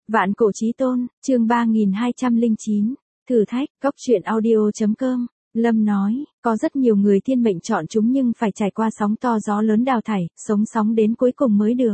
Vạn cổ chí tôn, chương 3209, thử thách, cốc truyện audio.com. Lâm nói, có rất nhiều người thiên mệnh chọn chúng nhưng phải trải qua sóng to gió lớn đào thải, sống sóng đến cuối cùng mới được.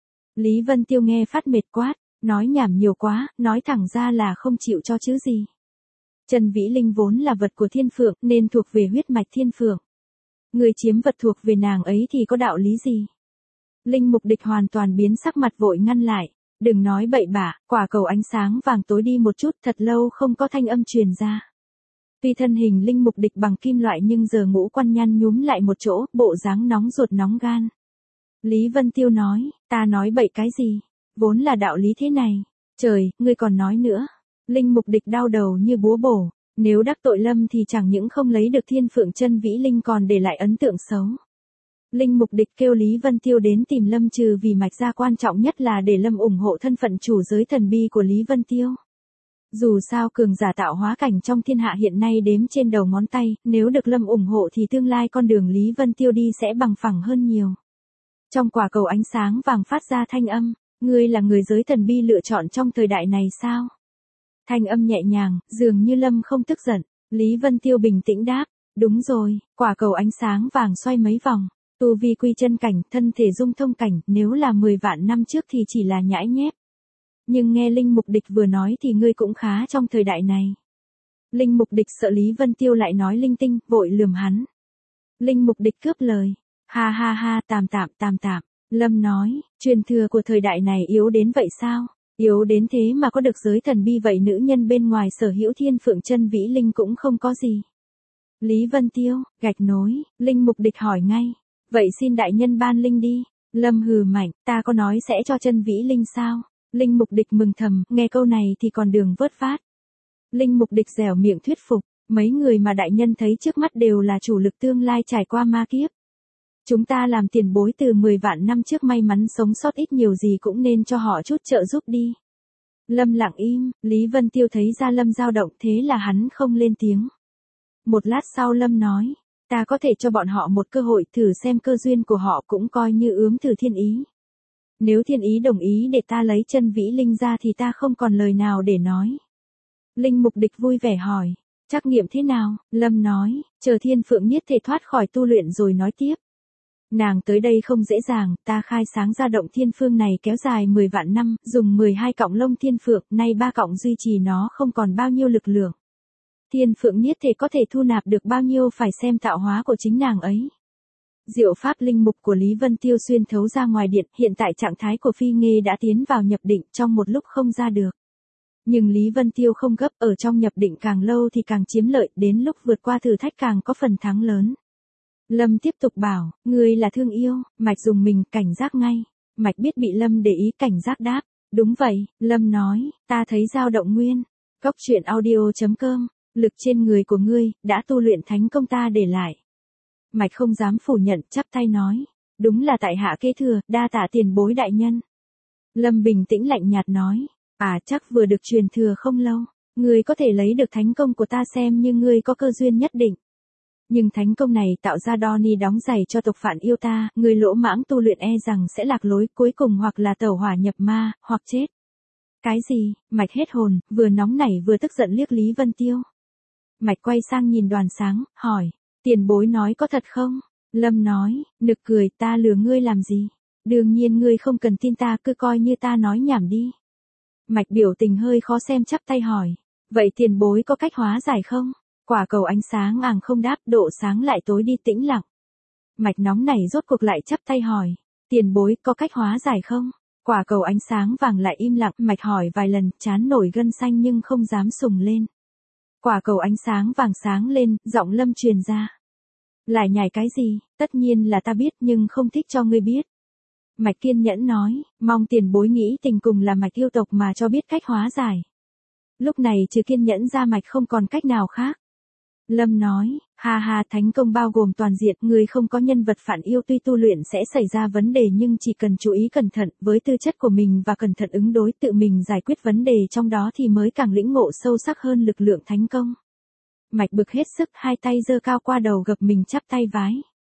Lý Vân Tiêu nghe phát mệt quát, nói nhảm nhiều quá, nói thẳng ra là không chịu cho chứ gì. Trần Vĩ Linh vốn là vật của thiên phượng nên thuộc về huyết mạch thiên phượng. Người chiếm vật thuộc về nàng ấy thì có đạo lý gì? Linh Mục Địch hoàn toàn biến sắc mặt vội ngăn lại. Đừng nói bậy bạ, quả cầu ánh sáng vàng tối đi một chút, thật lâu không có thanh âm truyền ra. Tuy thân hình Linh Mục Địch bằng kim loại nhưng giờ ngũ quan nhăn nhúm lại một chỗ, bộ dáng nóng ruột nóng gan. Lý Vân Tiêu nói, ta nói bậy cái gì? Vốn là đạo lý thế này. Trời, ngươi còn nói nữa. Linh Mục Địch đau đầu như búa bổ. Nếu đắc tội Lâm thì chẳng những không lấy được thiên phượng chân vĩ linh còn để lại ấn tượng xấu. Linh Mục Địch kêu Lý Vân Tiêu đến tìm Lâm trừ vì mạch ra quan trọng nhất là để Lâm ủng hộ thân phận chủ giới thần bi của Lý Vân Tiêu. Dù sao cường giả tạo hóa cảnh trong thiên hạ hiện nay đếm trên đầu ngón tay, nếu được Lâm ủng hộ thì tương lai con đường Lý Vân Tiêu đi sẽ bằng phẳng hơn nhiều. Trong quả cầu ánh sáng vàng phát ra thanh âm, ngươi là người giới thần bi lựa chọn trong thời đại này sao? Thanh âm nhẹ nhàng, dường như Lâm không tức giận. Lý Vân Tiêu bình tĩnh đáp, đúng rồi, quả cầu ánh sáng vàng xoay mấy vòng. Tu vi quy chân cảnh, thân thể dung thông cảnh, nếu là 10 vạn năm trước thì chỉ là nhãi nhép. Nhưng nghe Linh Mục Địch vừa nói thì ngươi cũng khá trong thời đại này. Linh Mục Địch sợ Lý Vân Tiêu lại nói linh tinh, vội lườm hắn. Linh Mục Địch cướp lời. Ha ha ha, tạm tạm. Lâm nói, truyền thừa của thời đại này yếu đến vậy sao? Yếu đến thế mà có được giới thần bi vậy nữ nhân bên ngoài sở hữu thiên phượng chân vĩ linh cũng không có gì. Lý Vân Tiêu, gạch nối, Linh Mục Địch hỏi ngay. Vậy xin đại nhân ban linh đi. Lâm hừ mạnh, ta có nói sẽ cho chân vĩ linh sao? Linh Mục Địch mừng thầm, nghe câu này thì còn đường vớt vát. Linh Mục Địch dẻo miệng thuyết phục, mấy người mà đại nhân thấy trước mắt đều là chủ lực tương lai trải qua ma kiếp. Chúng ta làm tiền bối từ 10 vạn năm trước may mắn sống sót ít nhiều gì cũng nên cho họ chút trợ giúp đi. Lâm lặng im, Lý Vân Tiêu thấy ra Lâm dao động thế là hắn không lên tiếng. Một lát sau Lâm nói. Ta có thể cho bọn họ một cơ hội thử xem cơ duyên của họ cũng coi như ướm thử thiên ý. Nếu thiên ý đồng ý để ta lấy chân vĩ linh ra thì ta không còn lời nào để nói. Linh Mục Địch vui vẻ hỏi, trắc nghiệm thế nào? Lâm nói, chờ thiên phượng niết thể thoát khỏi tu luyện rồi nói tiếp. Nàng tới đây không dễ dàng, ta khai sáng ra động thiên phương này kéo dài 10 vạn năm, dùng 12 cọng lông thiên phượng, nay 3 cọng duy trì nó không còn bao nhiêu lực lượng. Thiên phượng niết thể có thể thu nạp được bao nhiêu phải xem tạo hóa của chính nàng ấy. Diệu pháp linh mục của Lý Vân Tiêu xuyên thấu ra ngoài điện, hiện tại trạng thái của Phi Nghê đã tiến vào nhập định trong một lúc không ra được. Nhưng Lý Vân Tiêu không gấp, ở trong nhập định càng lâu thì càng chiếm lợi, đến lúc vượt qua thử thách càng có phần thắng lớn. Lâm tiếp tục bảo, ngươi là thương yêu, Mạch dùng mình, cảnh giác ngay. Mạch biết bị Lâm để ý, cảnh giác đáp, đúng vậy. Lâm nói, ta thấy dao động nguyên. Cốc truyện audio.com. Lực trên người của ngươi, đã tu luyện thánh công ta để lại. Mạch không dám phủ nhận, chắp tay nói. Đúng là tại hạ kế thừa, đa tạ tiền bối đại nhân. Lâm bình tĩnh lạnh nhạt nói. Chắc vừa được truyền thừa không lâu. Ngươi có thể lấy được thánh công của ta xem như ngươi có cơ duyên nhất định. Nhưng thánh công này tạo ra đo ni đóng giày cho tộc phản yêu ta, ngươi lỗ mãng tu luyện e rằng sẽ lạc lối cuối cùng hoặc là tẩu hỏa nhập ma, hoặc chết. Cái gì? Mạch hết hồn, vừa nóng nảy vừa tức giận liếc Lý Vân Tiêu. Mạch quay sang nhìn Đoàn Sáng, hỏi, tiền bối nói có thật không? Lâm nói, nực cười, ta lừa ngươi làm gì? Đương nhiên ngươi không cần tin ta, cứ coi như ta nói nhảm đi. Mạch biểu tình hơi khó xem, chắp tay hỏi, vậy tiền bối có cách hóa giải không? Quả cầu ánh sáng àng không đáp, độ sáng lại tối đi tĩnh lặng. Mạch nóng nảy rốt cuộc lại chắp tay hỏi, tiền bối có cách hóa giải không? Quả cầu ánh sáng vàng lại im lặng, Mạch hỏi vài lần, trán nổi gân xanh nhưng không dám sùng lên. Quả cầu ánh sáng vàng sáng lên, giọng Lâm truyền ra. Lại nhảy cái gì, tất nhiên là ta biết nhưng không thích cho ngươi biết. Mạch kiên nhẫn nói, mong tiền bối nghĩ tình cùng là Mạch yêu tộc mà cho biết cách hóa giải. Lúc này trừ kiên nhẫn ra Mạch không còn cách nào khác. Lâm nói, ha, thánh công bao gồm toàn diện, người không có nhân vật phản yêu tuy tu luyện sẽ xảy ra vấn đề nhưng chỉ cần chú ý cẩn thận với tư chất của mình và cẩn thận ứng đối tự mình giải quyết vấn đề trong đó thì mới càng lĩnh ngộ sâu sắc hơn lực lượng thánh công. Mạch bực hết sức, hai tay giơ cao qua đầu gập mình chắp tay vái.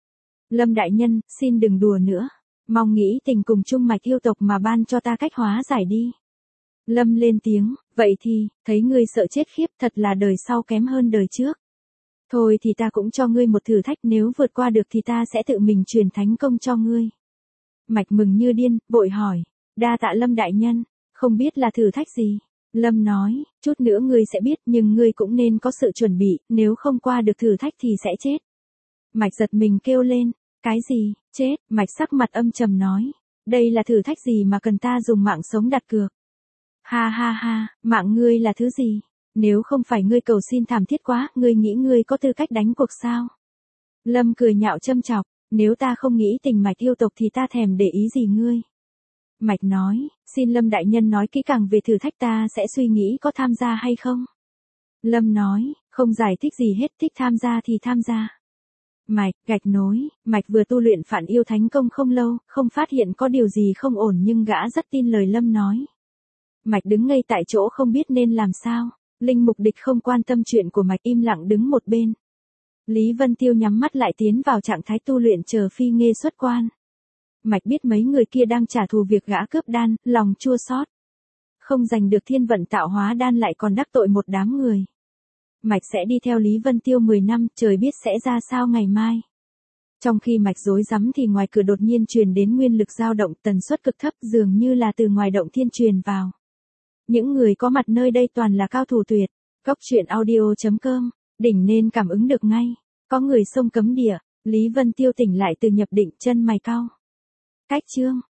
Lâm đại nhân, xin đừng đùa nữa. Mong nghĩ tình cùng chung Mạch yêu tộc mà ban cho ta cách hóa giải đi. Lâm lên tiếng, vậy thì, thấy ngươi sợ chết khiếp thật là đời sau kém hơn đời trước. Thôi thì ta cũng cho ngươi một thử thách, nếu vượt qua được thì ta sẽ tự mình truyền thánh công cho ngươi. Mạch mừng như điên, vội hỏi, đa tạ Lâm đại nhân, không biết là thử thách gì. Lâm nói, chút nữa ngươi sẽ biết nhưng ngươi cũng nên có sự chuẩn bị, nếu không qua được thử thách thì sẽ chết. Mạch giật mình kêu lên, cái gì, chết, Mạch sắc mặt âm trầm nói, đây là thử thách gì mà cần ta dùng mạng sống đặt cược. Ha ha ha, mạng ngươi là thứ gì? Nếu không phải ngươi cầu xin thảm thiết quá, ngươi nghĩ ngươi có tư cách đánh cuộc sao? Lâm cười nhạo châm chọc, nếu ta không nghĩ tình Mạch yêu tộc thì ta thèm để ý gì ngươi? Mạch nói, xin Lâm đại nhân nói kỹ càng về thử thách, ta sẽ suy nghĩ có tham gia hay không. Lâm nói, không giải thích gì hết, thích tham gia thì tham gia. Mạch, gạch nối, Mạch vừa tu luyện phản yêu thánh công không lâu, không phát hiện có điều gì không ổn nhưng gã rất tin lời Lâm nói. Mạch đứng ngây tại chỗ không biết nên làm sao, Linh Mục Địch không quan tâm chuyện của Mạch, im lặng đứng một bên. Lý Vân Tiêu nhắm mắt lại tiến vào trạng thái tu luyện chờ Phi Nghê xuất quan. Mạch biết mấy người kia đang trả thù việc gã cướp đan, lòng chua xót. Không giành được thiên vận tạo hóa đan lại còn đắc tội một đám người. Mạch sẽ đi theo Lý Vân Tiêu 10 năm, trời biết sẽ ra sao ngày mai. Trong khi Mạch rối rắm thì ngoài cửa đột nhiên truyền đến nguyên lực dao động, tần suất cực thấp, dường như là từ ngoài động thiên truyền vào. Những người có mặt nơi đây toàn là cao thủ tuyệt. Góc truyện audio.com, đỉnh nên cảm ứng được ngay. Có người xông cấm địa, Lý Vân Tiêu tỉnh lại từ nhập định, chân mày cau. Cách chương